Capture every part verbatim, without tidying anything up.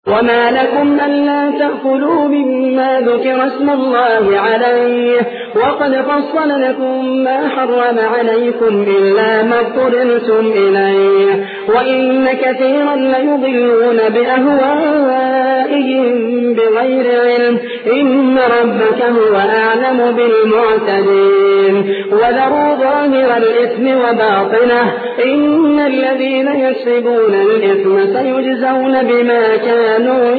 وما لكم ألا تأكلوا مما ذكر اسم الله عليه وقد فصل لكم ما حرم عليكم إلا ما اضطررتم إليه وإن كثيرا ليضلون بأهوائهم بغير علم إن ربك هو أعلم بالمعتدين وذروا ظاهر الإثم وباطنه إن الذين يكسبون الإثم سيجزون بما كانوا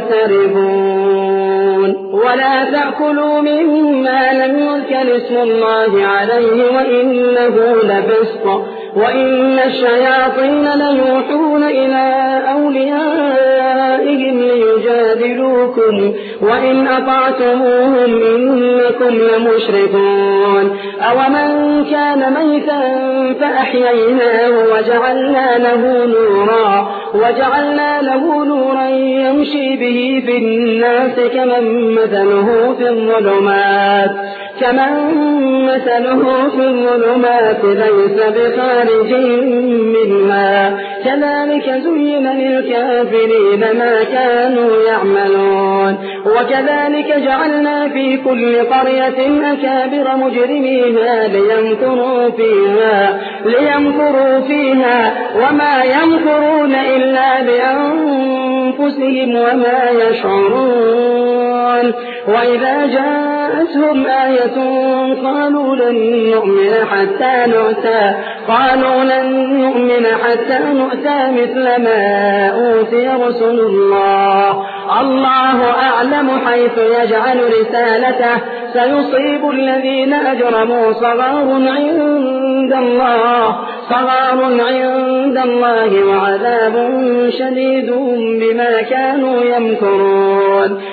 يقترفون ولا تأكلوا مما لم يذكر اسم الله عليه وإنه لفسق وإن الشياطين ليوحون إلى أوليائهم ليجادلوكم وإن أطعتموهم إنكم لمشركون أومن كان ميتا فأحييناه وجعلنا له نورا وجعلنا له نورا يمشي به في الناس كمن مثله في الظلمات كمن مثله في الظلمات ليس بخارج منها كذلك زين للكافرين ما كانوا يعملون وكذلك جعلنا في كل قرية أكابر مجرميها ليمكروا فيها ليمكروا فيها وما يمكرون إلا بأنفسهم وما يشعرون وإذا جاءتهم آية قالوا لن نؤمن حتى نؤتى قالوا لن نؤمن حتى نؤتى مثل ما أوتي رسل الله الله أعلم حيث يجعل رسالته سيصيب الذين أجرموا صغار عند الله صغار عند الله وعذاب شديد بما كانوا يمكرون